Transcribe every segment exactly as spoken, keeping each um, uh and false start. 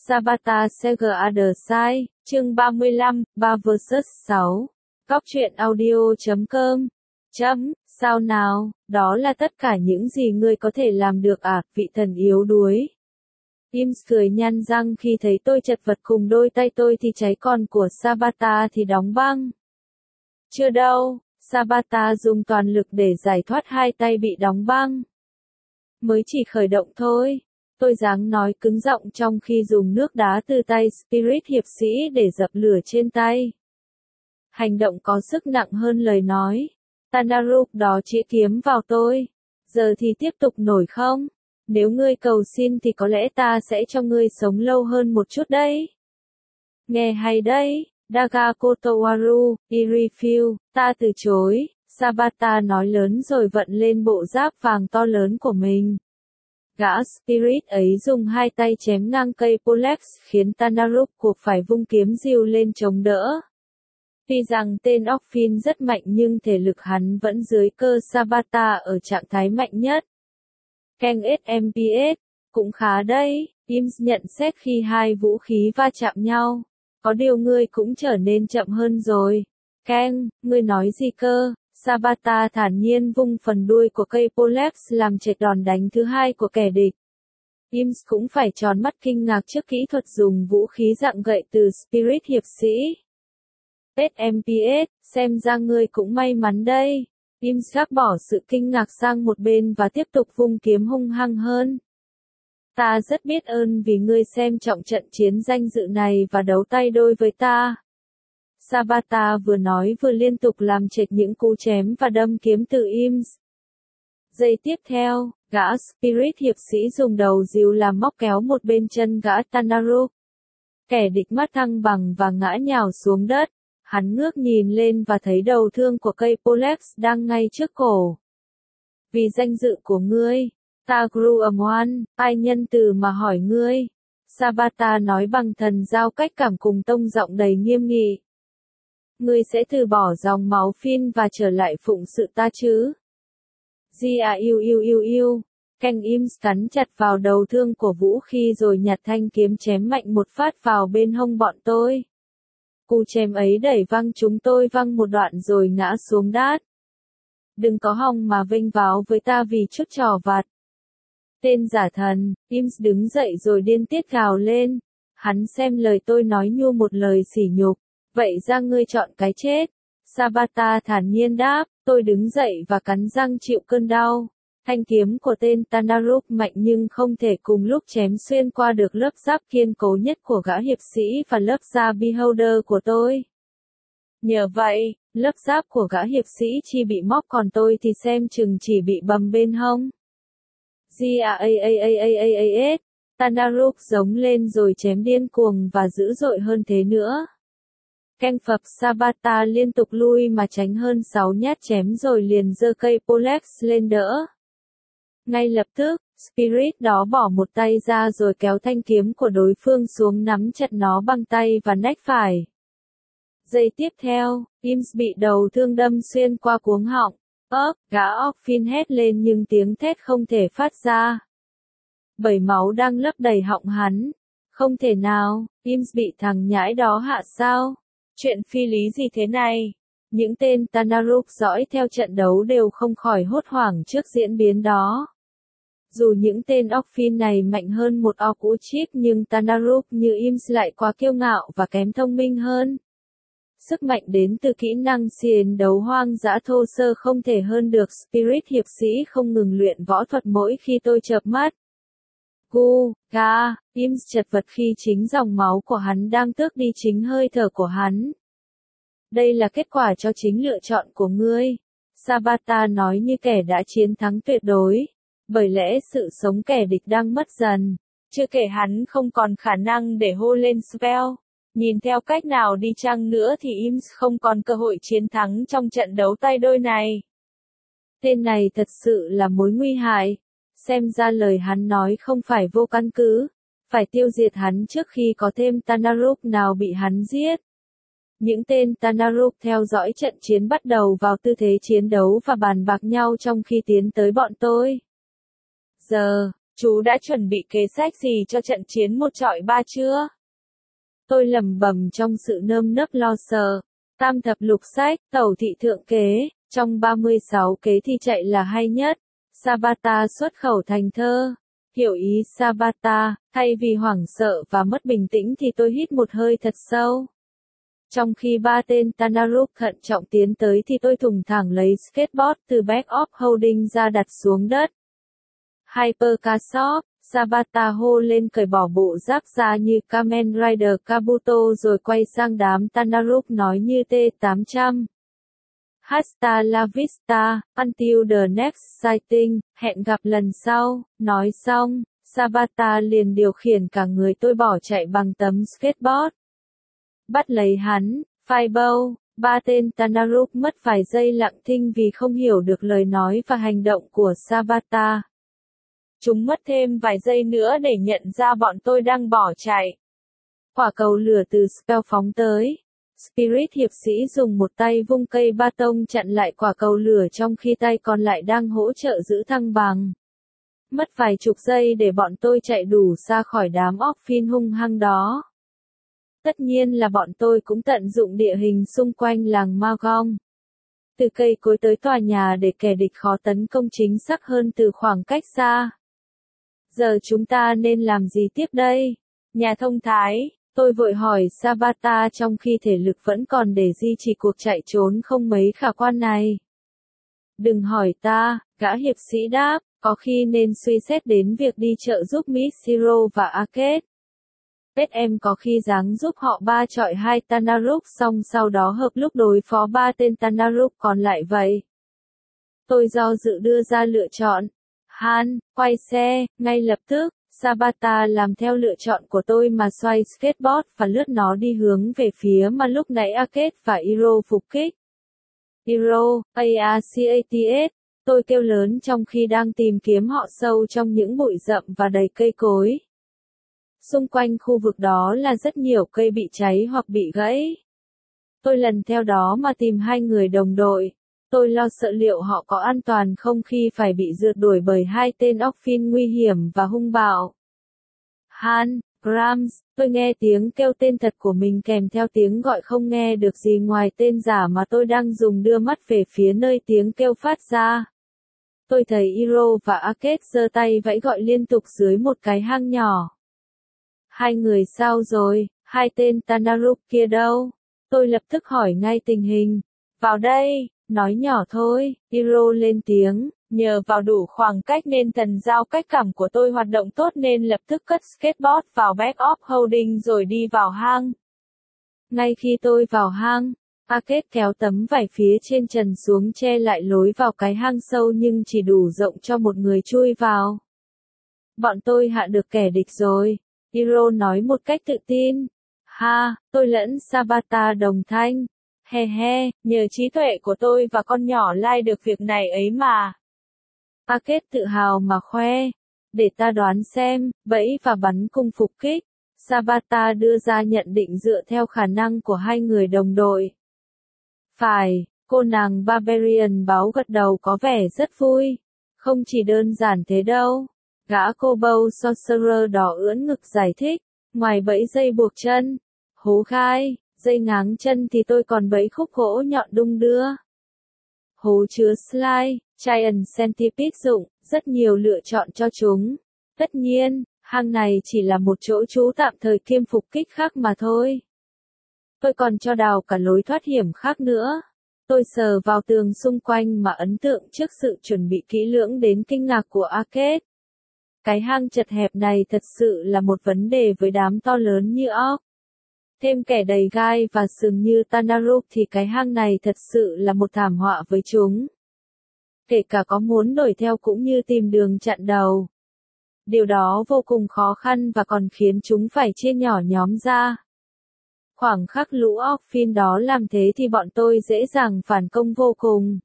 Sabata Sega Other Side, chương ba mươi lăm, ba versus sáu. Góc truyện audio chấm com. Chấm, sao nào, đó là tất cả những gì ngươi có thể làm được à, vị thần yếu đuối. Im cười nhăn răng khi thấy tôi chật vật cùng đôi tay tôi thì cháy còn của Sabata thì đóng băng. Chưa đâu, Sabata dùng toàn lực để giải thoát hai tay bị đóng băng. Mới chỉ khởi động thôi. Tôi dáng nói cứng giọng trong khi dùng nước đá từ tay Spirit hiệp sĩ để dập lửa trên tay. Hành động có sức nặng hơn lời nói. Tanaruk đó chĩa kiếm vào tôi. Giờ thì tiếp tục nổi không? Nếu ngươi cầu xin thì có lẽ ta sẽ cho ngươi sống lâu hơn một chút đấy. Nghe hay đấy, Daga Kotowaru, I refuse, ta từ chối. Sabata nói lớn rồi vận lên bộ giáp vàng to lớn của mình. Gã Spirit ấy dùng hai tay chém ngang cây Polex khiến Tanaruk buộc phải vung kiếm rìu lên chống đỡ. Tuy rằng tên Orphin rất mạnh nhưng thể lực hắn vẫn dưới cơ Sabata ở trạng thái mạnh nhất. Keng ét em pê ét, cũng khá đấy, Ims nhận xét khi hai vũ khí va chạm nhau. Có điều ngươi cũng trở nên chậm hơn rồi. Keng, ngươi nói gì cơ? Sabata thản nhiên vung phần đuôi của cây Polex làm trệt đòn đánh thứ hai của kẻ địch. Ims cũng phải tròn mắt kinh ngạc trước kỹ thuật dùng vũ khí dạng gậy từ Spirit hiệp sĩ. ét em pê ét, xem ra ngươi cũng may mắn đây. Ims gác bỏ sự kinh ngạc sang một bên và tiếp tục vung kiếm hung hăng hơn. Ta rất biết ơn vì ngươi xem trọng trận chiến danh dự này và đấu tay đôi với ta. Sabata vừa nói vừa liên tục làm trệt những cú chém và đâm kiếm từ Ims. Giây tiếp theo, gã Spirit hiệp sĩ dùng đầu dìu làm móc kéo một bên chân gã Tanaruk. Kẻ địch mất thăng bằng và ngã nhào xuống đất. Hắn ngước nhìn lên và thấy đầu thương của cây Polex đang ngay trước cổ. Vì danh dự của ngươi, ta Gruamon, ai nhân từ mà hỏi ngươi. Sabata nói bằng thần giao cách cảm cùng tông giọng đầy nghiêm nghị. Ngươi sẽ từ bỏ dòng máu Phin và trở lại phụng sự ta chứ? Gia yêu yêu yêu yêu. Keng Ims cắn chặt vào đầu thương của vũ khí rồi nhặt thanh kiếm chém mạnh một phát vào bên hông bọn tôi. Cú chém ấy đẩy văng chúng tôi văng một đoạn rồi ngã xuống đát. Đừng có hòng mà vênh váo với ta vì chút trò vặt. Tên giả thần, Ims đứng dậy rồi điên tiết gào lên. Hắn xem lời tôi nói nhu một lời sỉ nhục. Vậy ra ngươi chọn cái chết. Sabata thản nhiên đáp, tôi đứng dậy và cắn răng chịu cơn đau. Thanh kiếm của tên Tanaruk mạnh nhưng không thể cùng lúc chém xuyên qua được lớp giáp kiên cố nhất của gã hiệp sĩ và lớp da beholder của tôi. Nhờ vậy, lớp giáp của gã hiệp sĩ chỉ bị móc còn tôi thì xem chừng chỉ bị bầm bên hông. Gaaaas, Tanaruk giống lên rồi chém điên cuồng và dữ dội hơn thế nữa. Keng phập Sabata liên tục lui mà tránh hơn sáu nhát chém rồi liền giơ cây Polex lên đỡ. Ngay lập tức, Spirit đó bỏ một tay ra rồi kéo thanh kiếm của đối phương xuống nắm chặt nó bằng tay và nách phải. Giây tiếp theo, Ims bị đầu thương đâm xuyên qua cuống họng. Ớp, gã Orphin hét lên nhưng tiếng thét không thể phát ra. Bởi máu đang lấp đầy họng hắn. Không thể nào, Ims bị thằng nhãi đó hạ sao? Chuyện phi lý gì thế này? Những tên Tanaruk dõi theo trận đấu đều không khỏi hốt hoảng trước diễn biến đó. Dù những tên Orphin này mạnh hơn một Orc nhưng Tanaruk như Ims lại quá kiêu ngạo và kém thông minh hơn. Sức mạnh đến từ kỹ năng chiến đấu hoang dã thô sơ không thể hơn được Spirit hiệp sĩ không ngừng luyện võ thuật mỗi khi tôi chợp mắt. Gu, ga, Ims chật vật khi chính dòng máu của hắn đang tước đi chính hơi thở của hắn. Đây là kết quả cho chính lựa chọn của ngươi. Sabata nói như kẻ đã chiến thắng tuyệt đối. Bởi lẽ sự sống kẻ địch đang mất dần. Chưa kể hắn không còn khả năng để hô lên spell. Nhìn theo cách nào đi chăng nữa thì Ims không còn cơ hội chiến thắng trong trận đấu tay đôi này. Tên này thật sự là mối nguy hại. Xem ra lời hắn nói không phải vô căn cứ. Phải tiêu diệt hắn trước khi có thêm Tanaruk nào bị hắn giết. Những tên Tanaruk theo dõi trận chiến bắt đầu vào tư thế chiến đấu và bàn bạc nhau trong khi tiến tới bọn tôi. Giờ, Chú đã chuẩn bị kế sách gì cho trận chiến một trọi ba chưa? Tôi lẩm bẩm trong sự nơm nớp lo sợ. Tam thập lục sách, tẩu thị thượng kế, trong ba mươi sáu kế thì chạy là hay nhất. Sabata xuất khẩu thành thơ. Hiểu ý Sabata, thay vì hoảng sợ và mất bình tĩnh thì tôi hít một hơi thật sâu. Trong khi ba tên Tanaruk thận trọng tiến tới thì tôi thùng thẳng lấy skateboard từ back of holding ra đặt xuống đất. Hyper Casop, Sabata hô lên cởi bỏ bộ giáp ra như Kamen Rider Kabuto rồi quay sang đám Tanaruk nói như T tám trăm. Hasta la vista, until the next sighting, hẹn gặp lần sau, nói xong, Sabata liền điều khiển cả người tôi bỏ chạy bằng tấm skateboard. Bắt lấy hắn, Fireball, ba tên Tanaruk mất vài giây lặng thinh vì không hiểu được lời nói và hành động của Sabata. Chúng mất thêm vài giây nữa để nhận ra bọn tôi đang bỏ chạy. Quả cầu lửa từ Spell phóng tới. Spirit hiệp sĩ dùng một tay vung cây ba tông chặn lại quả cầu lửa trong khi tay còn lại đang hỗ trợ giữ thăng bằng. Mất vài chục giây để bọn tôi chạy đủ xa khỏi đám Orphin hung hăng đó. Tất nhiên là bọn tôi cũng tận dụng địa hình xung quanh làng Magong. Từ cây cối tới tòa nhà để kẻ địch khó tấn công chính xác hơn từ khoảng cách xa. Giờ chúng ta nên làm gì tiếp đây? Nhà thông thái, tôi vội hỏi Sabata trong khi thể lực vẫn còn để duy trì cuộc chạy trốn không mấy khả quan này. Đừng hỏi ta, gã hiệp sĩ đáp, có khi nên suy xét đến việc đi trợ giúp Miss Hero và Arcade. Pet em có khi dáng giúp họ ba chọi hai Tanaruk xong sau đó hợp lúc đối phó ba tên Tanaruk còn lại vậy. Tôi do dự đưa ra lựa chọn. Han, quay xe, ngay lập tức, Sabata làm theo lựa chọn của tôi mà xoay skateboard và lướt nó đi hướng về phía mà lúc nãy Arcade và Hiro phục kích. Hiro, Arcades, tôi kêu lớn trong khi đang tìm kiếm họ sâu trong những bụi rậm và đầy cây cối. Xung quanh khu vực đó là rất nhiều cây bị cháy hoặc bị gãy. Tôi lần theo đó mà tìm hai người đồng đội. Tôi lo sợ liệu họ có an toàn không khi phải bị rượt đuổi bởi hai tên Orphin nguy hiểm và hung bạo. Han, Grams, tôi nghe tiếng kêu tên thật của mình kèm theo tiếng gọi không nghe được gì ngoài tên giả mà tôi đang dùng đưa mắt về phía nơi tiếng kêu phát ra. Tôi thấy Hiro và Arcade giơ tay vẫy gọi liên tục dưới một cái hang nhỏ. Hai người sao rồi, hai tên Tanaruk kia đâu? Tôi lập tức hỏi ngay tình hình. Vào đây, nói nhỏ thôi, Hiro lên tiếng, nhờ vào đủ khoảng cách nên thần giao cách cảm của tôi hoạt động tốt nên lập tức cất skateboard vào back of holding rồi đi vào hang. Ngay khi tôi vào hang, Arcade kéo tấm vải phía trên trần xuống che lại lối vào cái hang sâu nhưng chỉ đủ rộng cho một người chui vào. Bọn tôi hạ được kẻ địch rồi. Hiro nói một cách tự tin. Ha, tôi lẫn Sabata đồng thanh. He he, nhờ trí tuệ của tôi và con nhỏ lai được việc này ấy mà. Arcade tự hào mà khoe. Để ta đoán xem, bẫy và bắn cung phục kích. Sabata đưa ra nhận định dựa theo khả năng của hai người đồng đội. Phải, cô nàng Barbarian báo gật đầu có vẻ rất vui. Không chỉ đơn giản thế đâu. Gã Kobold Sorcerer đỏ ưỡn ngực giải thích, ngoài bẫy dây buộc chân, hố gai, dây ngáng chân thì tôi còn bẫy khúc gỗ nhọn đung đưa. Hố chứa slide, Giant Centipede dụng, rất nhiều lựa chọn cho chúng. Tất nhiên, hang này chỉ là một chỗ trú tạm thời kiêm phục kích khác mà thôi. Tôi còn cho đào cả lối thoát hiểm khác nữa. Tôi sờ vào tường xung quanh mà ấn tượng trước sự chuẩn bị kỹ lưỡng đến kinh ngạc của Arcade. Cái hang chật hẹp này thật sự là một vấn đề với đám to lớn như óc. Thêm kẻ đầy gai và sừng như Tanaruk thì cái hang này thật sự là một thảm họa với chúng. Kể cả có muốn đuổi theo cũng như tìm đường chặn đầu. Điều đó vô cùng khó khăn và còn khiến chúng phải chia nhỏ nhóm ra. Khoảng khắc lũ Orphin đó làm thế thì bọn tôi dễ dàng phản công vô cùng.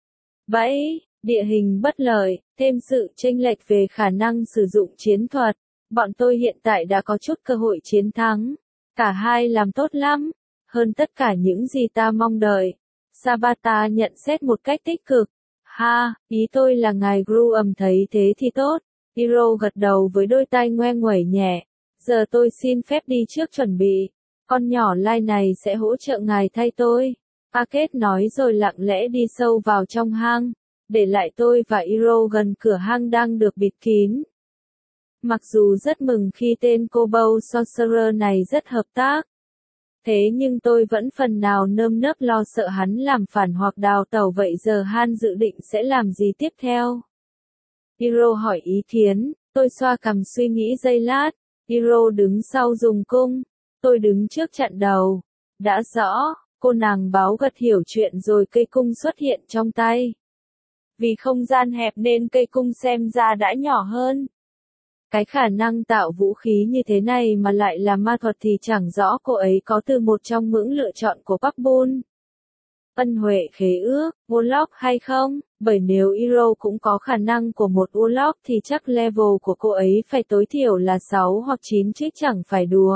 Bẫy, địa hình bất lợi, thêm sự chênh lệch về khả năng sử dụng chiến thuật. Bọn tôi hiện tại đã có chút cơ hội chiến thắng. Cả hai làm tốt lắm, hơn tất cả những gì ta mong đợi. Sabata nhận xét một cách tích cực. Ha, ý tôi là ngài Gruum thấy thế thì tốt. Hiro gật đầu với đôi tay ngoe nguẩy nhẹ. Giờ tôi xin phép đi trước chuẩn bị. Con nhỏ lai này sẽ hỗ trợ ngài thay tôi. Arcade nói rồi lặng lẽ đi sâu vào trong hang, để lại tôi và Hiro gần cửa hang đang được bịt kín. Mặc dù rất mừng khi tên Kobold Sorcerer này rất hợp tác, thế nhưng tôi vẫn phần nào nơm nớp lo sợ hắn làm phản hoặc đào tẩu. Vậy giờ Han dự định sẽ làm gì tiếp theo? Hiro hỏi ý kiến, tôi xoa cằm suy nghĩ giây lát. Hiro đứng sau dùng cung, tôi đứng trước chặn đầu. Đã rõ, cô nàng báo gật hiểu chuyện rồi cây cung xuất hiện trong tay. Vì không gian hẹp nên cây cung xem ra đã nhỏ hơn. Cái khả năng tạo vũ khí như thế này mà lại là ma thuật thì chẳng rõ cô ấy có từ một trong những lựa chọn của Park Bun. Ân huệ khế ước, Warlock hay không? Bởi nếu Hiro cũng có khả năng của một Warlock thì chắc level của cô ấy phải tối thiểu là sáu hoặc chín chứ chẳng phải đùa.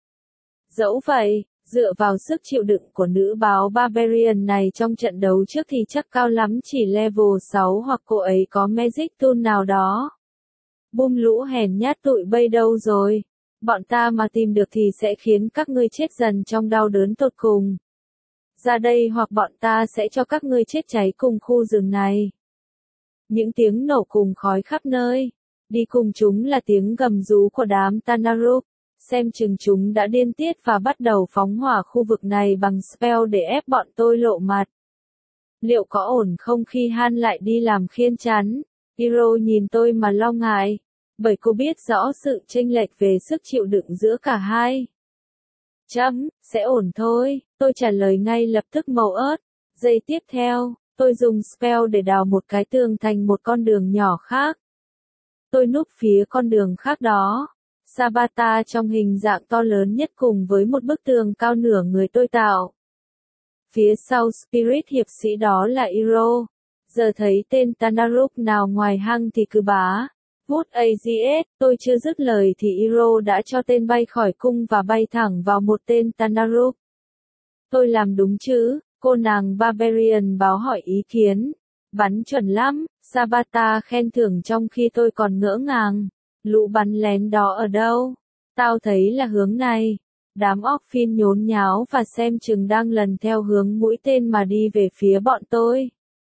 Dẫu vậy, dựa vào sức chịu đựng của nữ báo Barbarian này trong trận đấu trước thì chắc cao lắm chỉ level sáu hoặc cô ấy có Magic Tool nào đó. Bum lũ hèn nhát tụi bay đâu rồi? Bọn ta mà tìm được thì sẽ khiến các ngươi chết dần trong đau đớn tột cùng. Ra đây hoặc bọn ta sẽ cho các ngươi chết cháy cùng khu rừng này. Những tiếng nổ cùng khói khắp nơi. Đi cùng chúng là tiếng gầm rú của đám Tanaruk. Xem chừng chúng đã điên tiết và bắt đầu phóng hỏa khu vực này bằng spell để ép bọn tôi lộ mặt. Liệu có ổn không khi Han lại đi làm khiên chắn? Hiro nhìn tôi mà lo ngại, bởi cô biết rõ sự chênh lệch về sức chịu đựng giữa cả hai. Chấm, sẽ ổn thôi, tôi trả lời ngay lập tức màu ớt. Giây tiếp theo, tôi dùng spell để đào một cái tường thành một con đường nhỏ khác. Tôi núp phía con đường khác đó. Sabata trong hình dạng to lớn nhất cùng với một bức tường cao nửa người tôi tạo. Phía sau Spirit hiệp sĩ đó là Hiro. Giờ thấy tên Tanaruk nào ngoài hang thì cứ bá. Vút a giê ét, tôi chưa dứt lời thì Hiro đã cho tên bay khỏi cung và bay thẳng vào một tên Tanaruk. Tôi làm đúng chứ? Cô nàng Barbarian báo hỏi ý kiến. Bắn chuẩn lắm, Sabata khen thưởng trong khi tôi còn ngỡ ngàng. Lũ bắn lén đó ở đâu? Tao thấy là hướng này. Đám Orphin nhốn nháo và xem chừng đang lần theo hướng mũi tên mà đi về phía bọn tôi.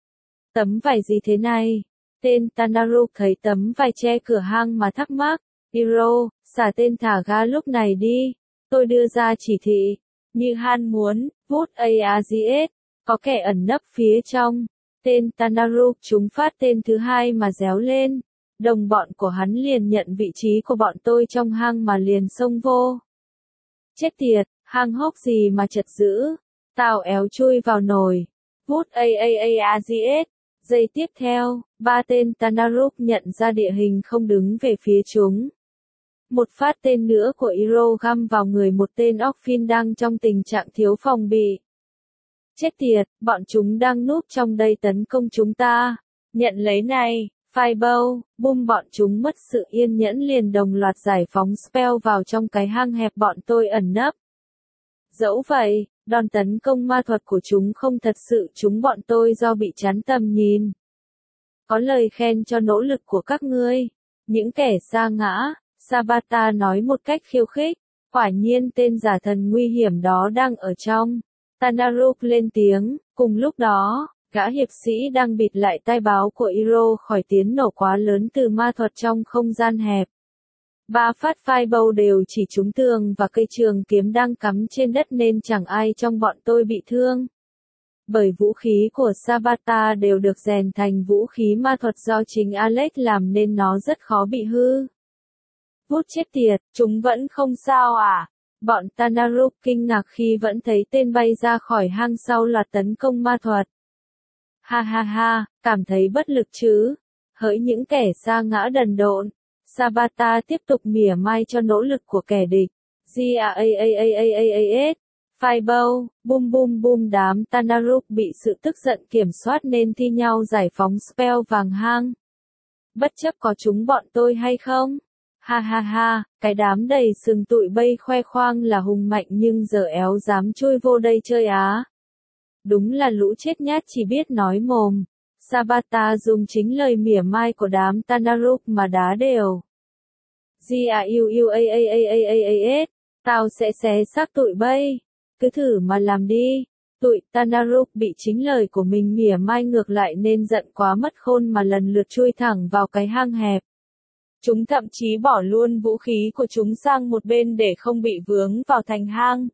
Tấm vải gì thế này? Tên Tanaruk thấy tấm vải che cửa hang mà thắc mắc. Hiro, xả tên thả ga lúc này đi. Tôi đưa ra chỉ thị. Như Han muốn, vút a giê ét, có kẻ ẩn nấp phía trong. Tên Tanaruk trúng phát tên thứ hai mà réo lên. Đồng bọn của hắn liền nhận vị trí của bọn tôi trong hang mà liền xông vô. Chết tiệt, hang hốc gì mà chật dữ. Tao éo chui vào nồi. Vút a a a a giê ét. Giây tiếp theo, ba tên Tanaruk nhận ra địa hình không đứng về phía chúng. Một phát tên nữa của Hiro găm vào người một tên Orphin đang trong tình trạng thiếu phòng bị. Chết tiệt, bọn chúng đang núp trong đây tấn công chúng ta. Nhận lấy này, Fireball, bum bọn chúng mất sự yên nhẫn liền đồng loạt giải phóng spell vào trong cái hang hẹp bọn tôi ẩn nấp. Dẫu vậy, đòn tấn công ma thuật của chúng không thật sự trúng bọn tôi do bị chắn tầm nhìn. Có lời khen cho nỗ lực của các ngươi. Những kẻ sa ngã, Sabata nói một cách khiêu khích. Quả nhiên tên giả thần nguy hiểm đó đang ở trong. Tanaruk lên tiếng, cùng lúc đó, gã hiệp sĩ đang bịt lại tai báo của Hiro khỏi tiếng nổ quá lớn từ ma thuật trong không gian hẹp. Ba phát fireball đều chỉ trúng tường và cây trường kiếm đang cắm trên đất nên chẳng ai trong bọn tôi bị thương. Bởi vũ khí của Sabata đều được rèn thành vũ khí ma thuật do chính Alex làm nên nó rất khó bị hư. Vút chết tiệt, chúng vẫn không sao à? Bọn Tanaruk kinh ngạc khi vẫn thấy tên bay ra khỏi hang sau loạt tấn công ma thuật. Ha ha ha, cảm thấy bất lực chứ? Hỡi những kẻ sa ngã đần độn. Sabata tiếp tục mỉa mai cho nỗ lực của kẻ địch. Gaaaaaas. Fireball, bum bum bum đám Tanaruk bị sự tức giận kiểm soát nên thi nhau giải phóng spell vàng hang. Bất chấp có chúng bọn tôi hay không? Ha ha ha, cái đám đầy sừng tụi bay khoe khoang là hùng mạnh nhưng giờ éo dám chui vô đây chơi á. Đúng là lũ chết nhát chỉ biết nói mồm. Sabata dùng chính lời mỉa mai của đám Tanaruk mà đá đều. G-A-U-U-A-A-A-A-A-A-S, tao sẽ xé xác tụi bay. Cứ thử mà làm đi. Tụi Tanaruk bị chính lời của mình mỉa mai ngược lại nên giận quá mất khôn mà lần lượt chui thẳng vào cái hang hẹp. Chúng thậm chí bỏ luôn vũ khí của chúng sang một bên để không bị vướng vào thành hang.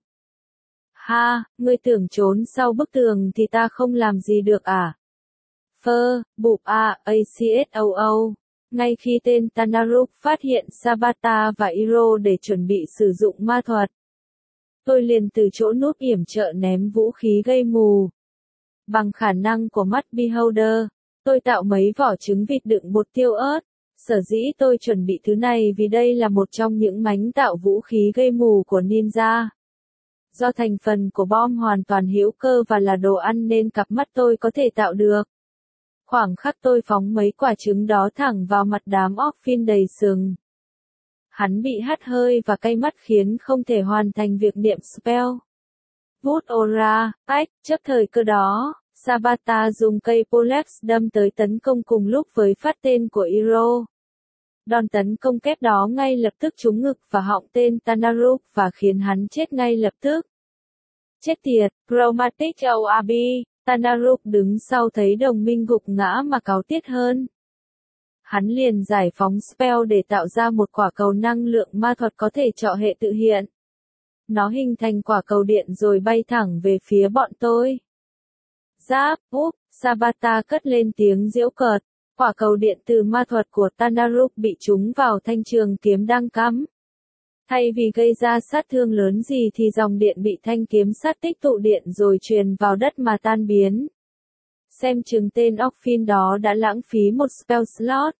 Ha, ngươi tưởng trốn sau bức tường thì ta không làm gì được à? Phơ, bụp a, a c s o o. Ngay khi tên Tanaruk phát hiện Sabata và Iro để chuẩn bị sử dụng ma thuật, tôi liền từ chỗ núp yểm trợ ném vũ khí gây mù. Bằng khả năng của mắt Beholder, tôi tạo mấy vỏ trứng vịt đựng bột tiêu ớt. Sở dĩ tôi chuẩn bị thứ này vì đây là một trong những mánh tạo vũ khí gây mù của ninja. Do thành phần của bom hoàn toàn hữu cơ và là đồ ăn nên cặp mắt tôi có thể tạo được. Khoảng khắc tôi phóng mấy quả trứng đó thẳng vào mặt đám Orphin đầy sừng. Hắn bị hắt hơi và cay mắt khiến không thể hoàn thành việc niệm spell. Vút Ora, ách, trước thời cơ đó, Sabata dùng cây Polex đâm tới tấn công cùng lúc với phát tên của Iro. Đòn tấn công kép đó ngay lập tức trúng ngực và họng tên Tanaruk và khiến hắn chết ngay lập tức. Chết tiệt, Chromatic o a bê, Tanaruk đứng sau thấy đồng minh gục ngã mà cáu tiết hơn. Hắn liền giải phóng spell để tạo ra một quả cầu năng lượng ma thuật có thể trọ hệ tự hiện. Nó hình thành quả cầu điện rồi bay thẳng về phía bọn tôi. Giáp, úp, Sabata cất lên tiếng giễu cợt. Quả cầu điện từ ma thuật của Tanaruk bị trúng vào thanh trường kiếm đang cắm. Thay vì gây ra sát thương lớn gì thì dòng điện bị thanh kiếm sắt tích tụ điện rồi truyền vào đất mà tan biến. Xem chừng tên Orphin đó đã lãng phí một spell slot.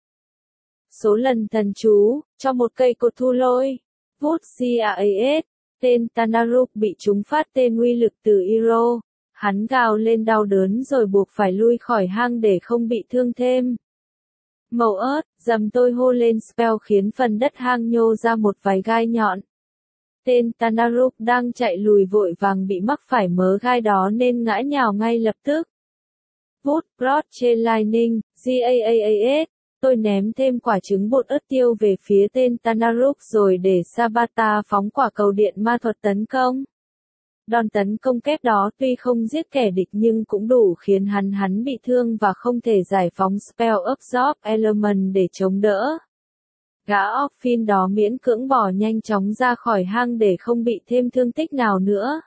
Số lần thần chú, cho một cây cột thu lôi. Vút Cas, tên Tanaruk bị trúng phát tên uy lực từ Iro. Hắn gào lên đau đớn rồi buộc phải lui khỏi hang để không bị thương thêm. Màu ớt, dầm tôi hô lên spell khiến phần đất hang nhô ra một vài gai nhọn. Tên Tanaruk đang chạy lùi vội vàng bị mắc phải mớ gai đó nên ngã nhào ngay lập tức. Vút, Rod trên Lightning, Gaas, tôi ném thêm quả trứng bột ớt tiêu về phía tên Tanaruk rồi để Sabata phóng quả cầu điện ma thuật tấn công. Đòn tấn công kép đó tuy không giết kẻ địch nhưng cũng đủ khiến hắn hắn bị thương và không thể giải phóng spell Absorb Element để chống đỡ. Gã Orphin đó miễn cưỡng bỏ nhanh chóng ra khỏi hang để không bị thêm thương tích nào nữa.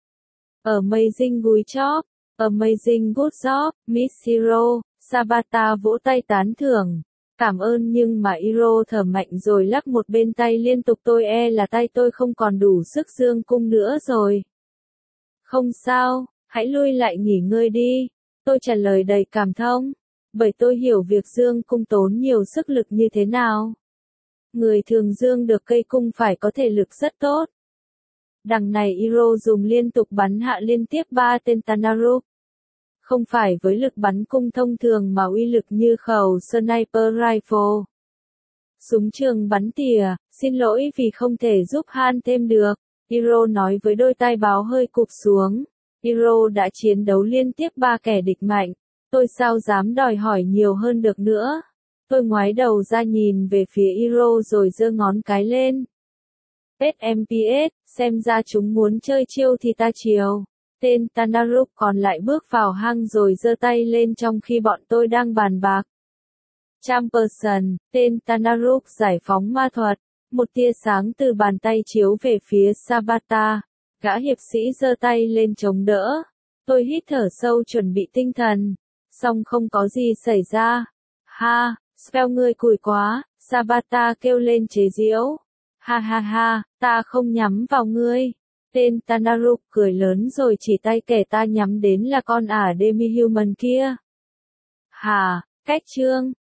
Amazing good job, amazing good job, Miss Hero, Sabata vỗ tay tán thưởng. Cảm ơn nhưng mà Iro thở mạnh rồi lắc một bên tay liên tục tôi e là tay tôi không còn đủ sức dương cung nữa rồi. Không sao, hãy lui lại nghỉ ngơi đi. Tôi trả lời đầy cảm thông. Bởi tôi hiểu việc dương cung tốn nhiều sức lực như thế nào. Người thường dương được cây cung phải có thể lực rất tốt. Đằng này Iro dùng liên tục bắn hạ liên tiếp ba tên Tanaruk. Không phải với lực bắn cung thông thường mà uy lực như khẩu sniper rifle. Súng trường bắn tỉa, xin lỗi vì không thể giúp Han thêm được. Iro nói với đôi tai báo hơi cụp xuống. Iro đã chiến đấu liên tiếp ba kẻ địch mạnh. Tôi sao dám đòi hỏi nhiều hơn được nữa. Tôi ngoái đầu ra nhìn về phía Iro rồi giơ ngón cái lên. ét em pê ét, xem ra chúng muốn chơi chiêu thì ta chiều. Tên Tanaruk còn lại bước vào hang rồi giơ tay lên trong khi bọn tôi đang bàn bạc. Champerson, tên Tanaruk giải phóng ma thuật. Một tia sáng từ bàn tay chiếu về phía Sabata. Gã hiệp sĩ giơ tay lên chống đỡ. Tôi hít thở sâu chuẩn bị tinh thần. Song không có gì xảy ra. Ha, spell ngươi cùi quá, Sabata kêu lên chế giễu. Ha ha ha, ta không nhắm vào ngươi. Tên Tanaruk cười lớn rồi chỉ tay kẻ ta nhắm đến là con ả demi-human kia. Hà, cách chương.